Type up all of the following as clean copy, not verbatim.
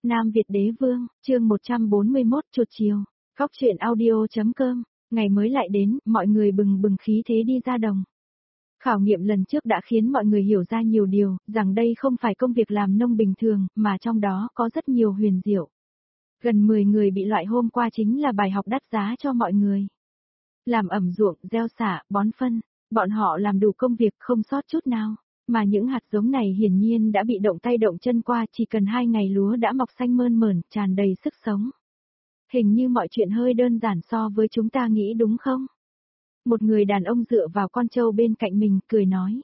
Nam Việt Đế Vương, chương 141, chuột chiều. Góc truyện audio.com. Ngày mới lại đến, mọi người bừng bừng khí thế đi ra đồng. Khảo nghiệm lần trước đã khiến mọi người hiểu ra nhiều điều, rằng đây không phải công việc làm nông bình thường, mà trong đó có rất nhiều huyền diệu. Gần 10 người bị loại hôm qua chính là bài học đắt giá cho mọi người. Làm ẩm ruộng, gieo xạ, bón phân, bọn họ làm đủ công việc không sót chút nào. Mà những hạt giống này hiển nhiên đã bị động tay động chân qua, chỉ cần 2 ngày lúa đã mọc xanh mơn mởn, tràn đầy sức sống. Hình như mọi chuyện hơi đơn giản so với chúng ta nghĩ đúng không? Một người đàn ông dựa vào con trâu bên cạnh mình, cười nói.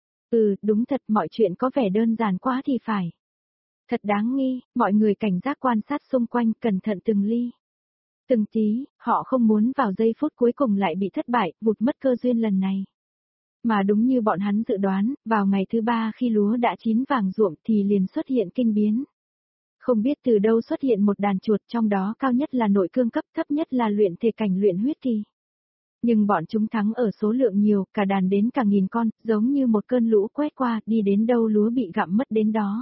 Đúng thật, mọi chuyện có vẻ đơn giản quá thì phải. Thật đáng nghi, mọi người cảnh giác quan sát xung quanh, cẩn thận từng ly. Từng tí, họ không muốn vào giây phút cuối cùng lại bị thất bại, vụt mất cơ duyên lần này. Mà đúng như bọn hắn dự đoán, vào ngày thứ 3 khi lúa đã chín vàng ruộng thì liền xuất hiện kinh biến. Không biết từ đâu xuất hiện một đàn chuột, trong đó cao nhất là nội cương cấp, thấp nhất là luyện thể cảnh luyện huyết kỳ. Nhưng bọn chúng thắng ở số lượng nhiều, cả đàn đến cả 1000 con, giống như một cơn lũ quét qua, đi đến đâu lúa bị gặm mất đến đó.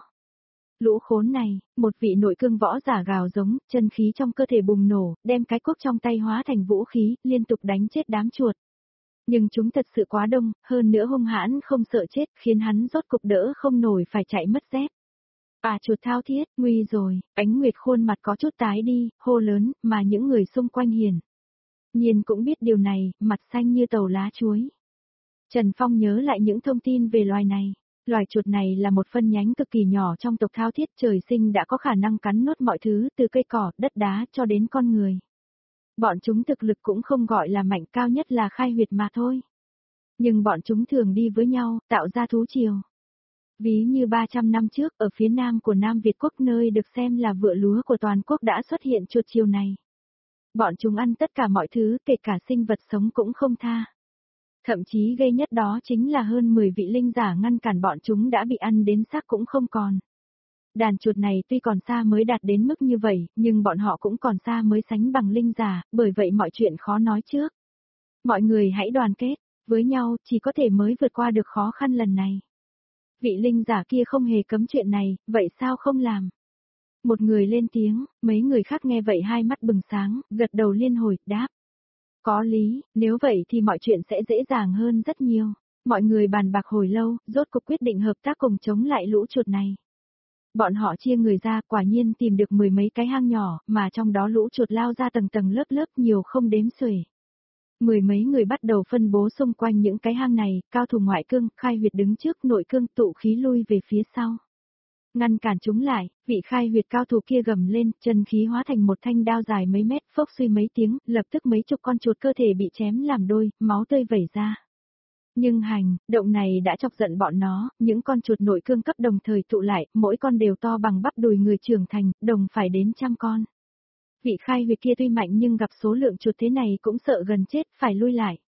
Lũ khốn này, một vị nội cương võ giả gào giống, chân khí trong cơ thể bùng nổ, đem cái cuốc trong tay hóa thành vũ khí, liên tục đánh chết đám chuột. Nhưng chúng thật sự quá đông, hơn nữa hung hãn không sợ chết, khiến hắn rốt cục đỡ không nổi phải chạy mất dép. Chuột thao thiết, nguy rồi, Ánh Nguyệt khuôn mặt có chút tái đi, hô lớn, mà những người xung quanh hiển nhiên cũng biết điều này, mặt xanh như tàu lá chuối. Trần Phong nhớ lại những thông tin về loài này. Loài chuột này là một phân nhánh cực kỳ nhỏ trong tộc thao thiết, trời sinh đã có khả năng cắn nuốt mọi thứ, từ cây cỏ, đất đá cho đến con người. Bọn chúng thực lực cũng không gọi là mạnh, cao nhất là khai huyệt mà thôi. Nhưng bọn chúng thường đi với nhau, tạo ra thú triều. Ví như 300 năm trước, ở phía nam của Nam Việt Quốc, nơi được xem là vựa lúa của toàn quốc, đã xuất hiện chuột triều này. Bọn chúng ăn tất cả mọi thứ, kể cả sinh vật sống cũng không tha. Thậm chí gây nhất đó chính là hơn 10 vị linh giả ngăn cản bọn chúng đã bị ăn đến xác cũng không còn. Đàn chuột này tuy còn xa mới đạt đến mức như vậy, nhưng bọn họ cũng còn xa mới sánh bằng linh giả, bởi vậy mọi chuyện khó nói trước. Mọi người hãy đoàn kết với nhau, chỉ có thể mới vượt qua được khó khăn lần này. Vị linh giả kia không hề cấm chuyện này, vậy sao không làm? Một người lên tiếng, mấy người khác nghe vậy hai mắt bừng sáng, gật đầu liên hồi, đáp. Có lý, nếu vậy thì mọi chuyện sẽ dễ dàng hơn rất nhiều. Mọi người bàn bạc hồi lâu, rốt cuộc quyết định hợp tác cùng chống lại lũ chuột này. Bọn họ chia người ra, quả nhiên tìm được 10 mấy cái hang nhỏ, mà trong đó lũ chuột lao ra tầng tầng lớp lớp, nhiều không đếm xuể. 10 mấy người bắt đầu phân bố xung quanh những cái hang này, cao thủ ngoại cương, khai huyệt đứng trước, nội cương tụ khí lui về phía sau. Ngăn cản chúng lại, vị khai huyệt cao thủ kia gầm lên, chân khí hóa thành một thanh đao dài mấy mét, phốc suy mấy tiếng, lập tức mấy chục con chuột cơ thể bị chém làm đôi, máu tươi vẩy ra. Nhưng động này đã chọc giận bọn nó, những con chuột nội cương cấp đồng thời tụ lại, mỗi con đều to bằng bắp đùi người trưởng thành, đồng phải đến 100 con. Vị khai huyệt kia tuy mạnh nhưng gặp số lượng chuột thế này cũng sợ gần chết, phải lui lại.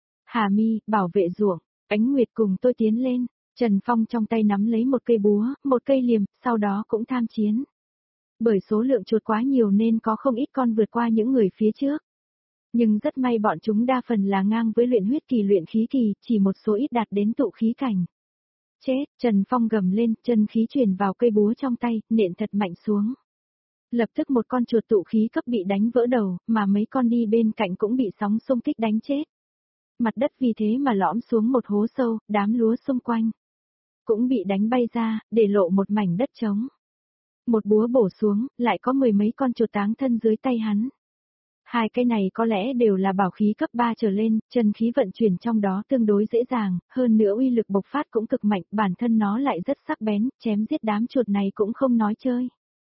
Hà Mi, bảo vệ ruộng, Ánh Nguyệt cùng tôi tiến lên. Trần Phong trong tay nắm lấy một cây búa, một cây liềm, sau đó cũng tham chiến. Bởi số lượng chuột quá nhiều nên có không ít con vượt qua những người phía trước. Nhưng rất may bọn chúng đa phần là ngang với luyện huyết kỳ luyện khí kỳ, chỉ một số ít đạt đến tụ khí cảnh. Chết, Trần Phong gầm lên, chân khí truyền vào cây búa trong tay, nện thật mạnh xuống. Lập tức một con chuột tụ khí cấp bị đánh vỡ đầu, mà mấy con đi bên cạnh cũng bị sóng xung kích đánh chết. Mặt đất vì thế mà lõm xuống một hố sâu, đám lúa xung quanh cũng bị đánh bay ra, để lộ một mảnh đất trống. Một búa bổ xuống, lại có 10 mấy con chuột táng thân dưới tay hắn. Hai cái này có lẽ đều là bảo khí cấp 3 trở lên, chân khí vận chuyển trong đó tương đối dễ dàng, hơn nữa uy lực bộc phát cũng cực mạnh, bản thân nó lại rất sắc bén, chém giết đám chuột này cũng không nói chơi.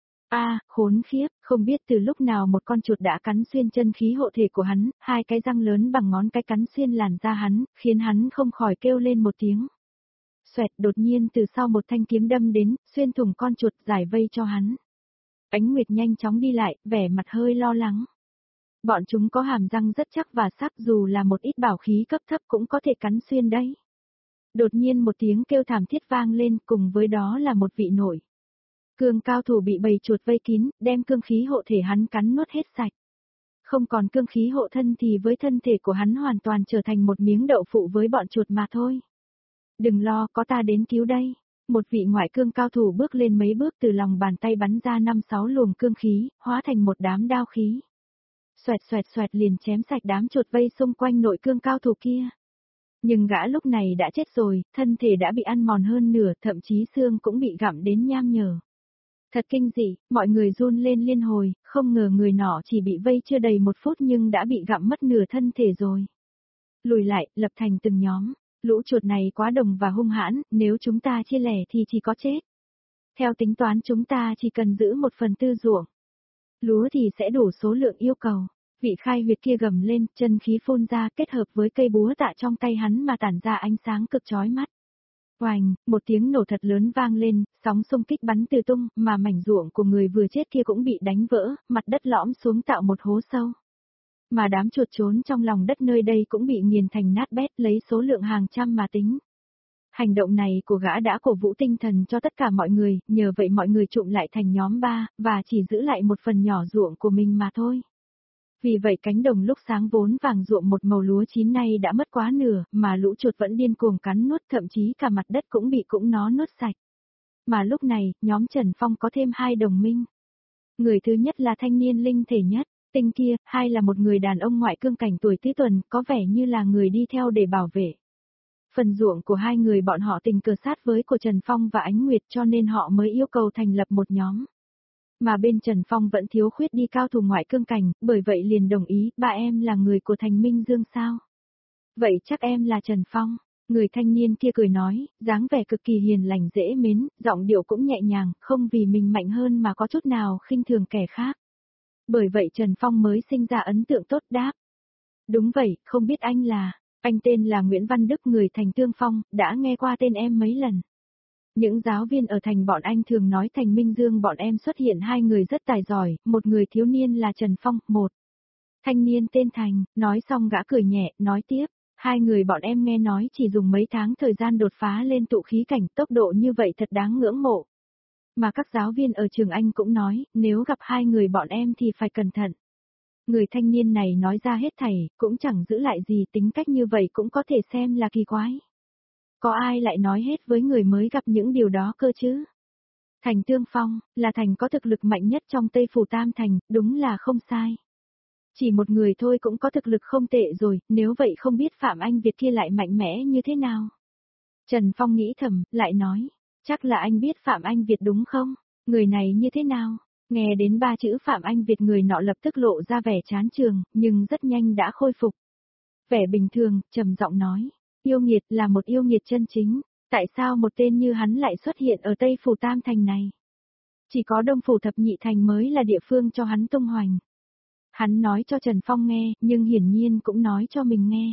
Khốn khiếp, không biết từ lúc nào một con chuột đã cắn xuyên chân khí hộ thể của hắn, hai cái răng lớn bằng ngón cái cắn xuyên làn da hắn, khiến hắn không khỏi kêu lên một tiếng. Xoẹt, đột nhiên từ sau một thanh kiếm đâm đến, xuyên thủng con chuột, giải vây cho hắn. Ánh Nguyệt nhanh chóng đi lại, vẻ mặt hơi lo lắng. Bọn chúng có hàm răng rất chắc và sắc, dù là một ít bảo khí cấp thấp cũng có thể cắn xuyên đấy. Đột nhiên một tiếng kêu thảm thiết vang lên, cùng với đó là một vị nội cương cao thủ bị bầy chuột vây kín, đem cương khí hộ thể hắn cắn nuốt hết sạch. Không còn cương khí hộ thân thì với thân thể của hắn hoàn toàn trở thành một miếng đậu phụ với bọn chuột mà thôi. Đừng lo, có ta đến cứu đây. Một vị ngoại cương cao thủ bước lên mấy bước từ lòng bàn tay bắn ra 5-6 luồng cương khí, hóa thành một đám đao khí. Xoẹt xoẹt xoẹt liền chém sạch đám chuột vây xung quanh nội cương cao thủ kia. Nhưng gã lúc này đã chết rồi, thân thể đã bị ăn mòn hơn nửa, thậm chí xương cũng bị gặm đến nham nhở. Thật kinh dị, mọi người run lên liên hồi, không ngờ người nọ chỉ bị vây chưa đầy 1 phút nhưng đã bị gặm mất nửa thân thể rồi. Lùi lại, lập thành từng nhóm. Lũ chuột này quá đồng và hung hãn, nếu chúng ta chia lẻ thì chỉ có chết. Theo tính toán chúng ta chỉ cần giữ 1/4 ruộng. Lúa thì sẽ đủ số lượng yêu cầu. Vị khai huyệt kia gầm lên, chân khí phun ra kết hợp với cây búa tạ trong tay hắn mà tản ra ánh sáng cực chói mắt. Oành, một tiếng nổ thật lớn vang lên, sóng xung kích bắn tứ tung, mà mảnh ruộng của người vừa chết kia cũng bị đánh vỡ, mặt đất lõm xuống tạo một hố sâu. Mà đám chuột trốn trong lòng đất nơi đây cũng bị nghiền thành nát bét lấy số lượng hàng trăm mà tính. Hành động này của gã đã cổ vũ tinh thần cho tất cả mọi người, nhờ vậy mọi người trụm lại thành nhóm 3, và chỉ giữ lại một phần nhỏ ruộng của mình mà thôi. Vì vậy cánh đồng lúc sáng vốn vàng ruộng một màu lúa chín nay đã mất quá nửa, mà lũ chuột vẫn điên cuồng cắn nuốt, thậm chí cả mặt đất cũng bị nó nuốt sạch. Mà lúc này, nhóm Trần Phong có thêm 2 đồng minh. Người thứ nhất là thanh niên linh thể nhất, tinh kia, hai là một người đàn ông ngoại cương cảnh tuổi tứ tuần, có vẻ như là người đi theo để bảo vệ. Phần ruộng của hai người bọn họ tình cờ sát với của Trần Phong và Ánh Nguyệt cho nên họ mới yêu cầu thành lập một nhóm. Mà bên Trần Phong vẫn thiếu khuyết đi cao thủ ngoại cương cảnh, bởi vậy liền đồng ý, ba em là người của Thành Minh Dương sao? Vậy chắc em là Trần Phong. Người thanh niên kia cười nói, dáng vẻ cực kỳ hiền lành dễ mến, giọng điệu cũng nhẹ nhàng, không vì mình mạnh hơn mà có chút nào khinh thường kẻ khác. Bởi vậy Trần Phong mới sinh ra ấn tượng tốt đáp. Đúng vậy, không biết anh là, anh tên là Nguyễn Văn Đức người thành Tương Phong, đã nghe qua tên em mấy lần. Những giáo viên ở thành bọn anh thường nói Thành Minh Dương bọn em xuất hiện 2 người rất tài giỏi, một người thiếu niên là Trần Phong, một thanh niên tên Thành, nói xong gã cười nhẹ, nói tiếp, 2 người bọn em nghe nói chỉ dùng mấy tháng thời gian đột phá lên tụ khí cảnh, tốc độ như vậy thật đáng ngưỡng mộ. Mà các giáo viên ở trường anh cũng nói, nếu gặp 2 người bọn em thì phải cẩn thận. Người thanh niên này nói ra hết thảy, cũng chẳng giữ lại gì, tính cách như vậy cũng có thể xem là kỳ quái. Có ai lại nói hết với người mới gặp những điều đó cơ chứ? Thành Tương Phong, là thành có thực lực mạnh nhất trong Tây Phủ Tam Thành, đúng là không sai. Chỉ một người thôi cũng có thực lực không tệ rồi, nếu vậy không biết Phạm Anh Việt kia lại mạnh mẽ như thế nào? Trần Phong nghĩ thầm, lại nói, chắc là anh biết Phạm Anh Việt đúng không? Người này như thế nào? Nghe đến 3 chữ Phạm Anh Việt người nọ lập tức lộ ra vẻ chán trường, nhưng rất nhanh đã khôi phục. Vẻ bình thường, trầm giọng nói, yêu nghiệt là một yêu nghiệt chân chính, tại sao một tên như hắn lại xuất hiện ở Tây Phủ Tam Thành này? Chỉ có Đông Phủ Thập Nhị Thành mới là địa phương cho hắn tung hoành. Hắn nói cho Trần Phong nghe, nhưng hiển nhiên cũng nói cho mình nghe.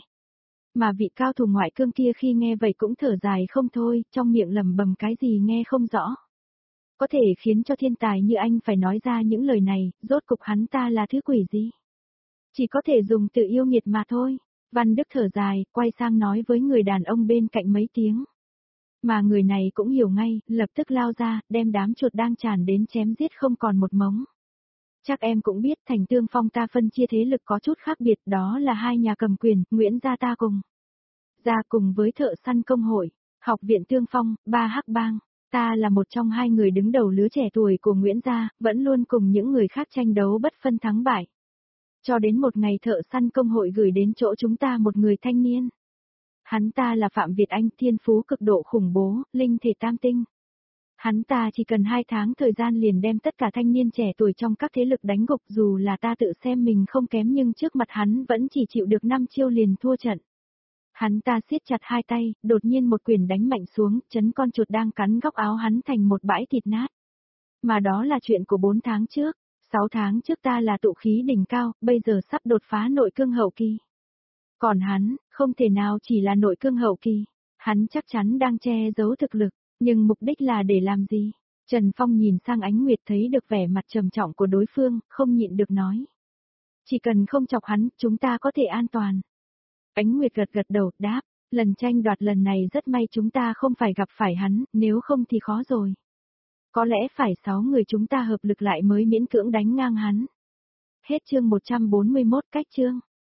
Mà vị cao thủ ngoại cương kia khi nghe vậy cũng thở dài không thôi, trong miệng lẩm bẩm cái gì nghe không rõ. Có thể khiến cho thiên tài như anh phải nói ra những lời này, rốt cục hắn ta là thứ quỷ gì? Chỉ có thể dùng từ yêu nghiệt mà thôi. Văn Đức thở dài, quay sang nói với người đàn ông bên cạnh mấy tiếng. Mà người này cũng hiểu ngay, lập tức lao ra, đem đám chuột đang tràn đến chém giết không còn một mống. Chắc em cũng biết Thành Tương Phong ta phân chia thế lực có chút khác biệt, đó là 2 nhà cầm quyền, Nguyễn gia ta cùng. Gia cùng với Thợ Săn Công Hội, Học viện Tương Phong, 3 hắc bang. Ta là một trong 2 người đứng đầu lứa trẻ tuổi của Nguyễn gia, vẫn luôn cùng những người khác tranh đấu bất phân thắng bại. Cho đến một ngày Thợ Săn Công Hội gửi đến chỗ chúng ta một người thanh niên. Hắn ta là Phạm Việt Anh, thiên phú cực độ khủng bố, linh thể tam tinh. Hắn ta chỉ cần 2 tháng thời gian liền đem tất cả thanh niên trẻ tuổi trong các thế lực đánh gục, dù là ta tự xem mình không kém nhưng trước mặt hắn vẫn chỉ chịu được 5 chiêu liền thua trận. Hắn ta siết chặt 2 tay, đột nhiên một quyền đánh mạnh xuống, chấn con chuột đang cắn góc áo hắn thành một bãi thịt nát. Mà đó là chuyện của 4 tháng trước, 6 tháng trước ta là tụ khí đỉnh cao, bây giờ sắp đột phá nội cương hậu kỳ. Còn hắn, không thể nào chỉ là nội cương hậu kỳ, hắn chắc chắn đang che giấu thực lực, nhưng mục đích là để làm gì? Trần Phong nhìn sang Ánh Nguyệt thấy được vẻ mặt trầm trọng của đối phương, không nhịn được nói. Chỉ cần không chọc hắn, chúng ta có thể an toàn. Ánh Nguyệt gật gật đầu, đáp, lần tranh đoạt lần này rất may chúng ta không phải gặp phải hắn, nếu không thì khó rồi. Có lẽ phải 6 người chúng ta hợp lực lại mới miễn cưỡng đánh ngang hắn. Hết chương 141 cách chương.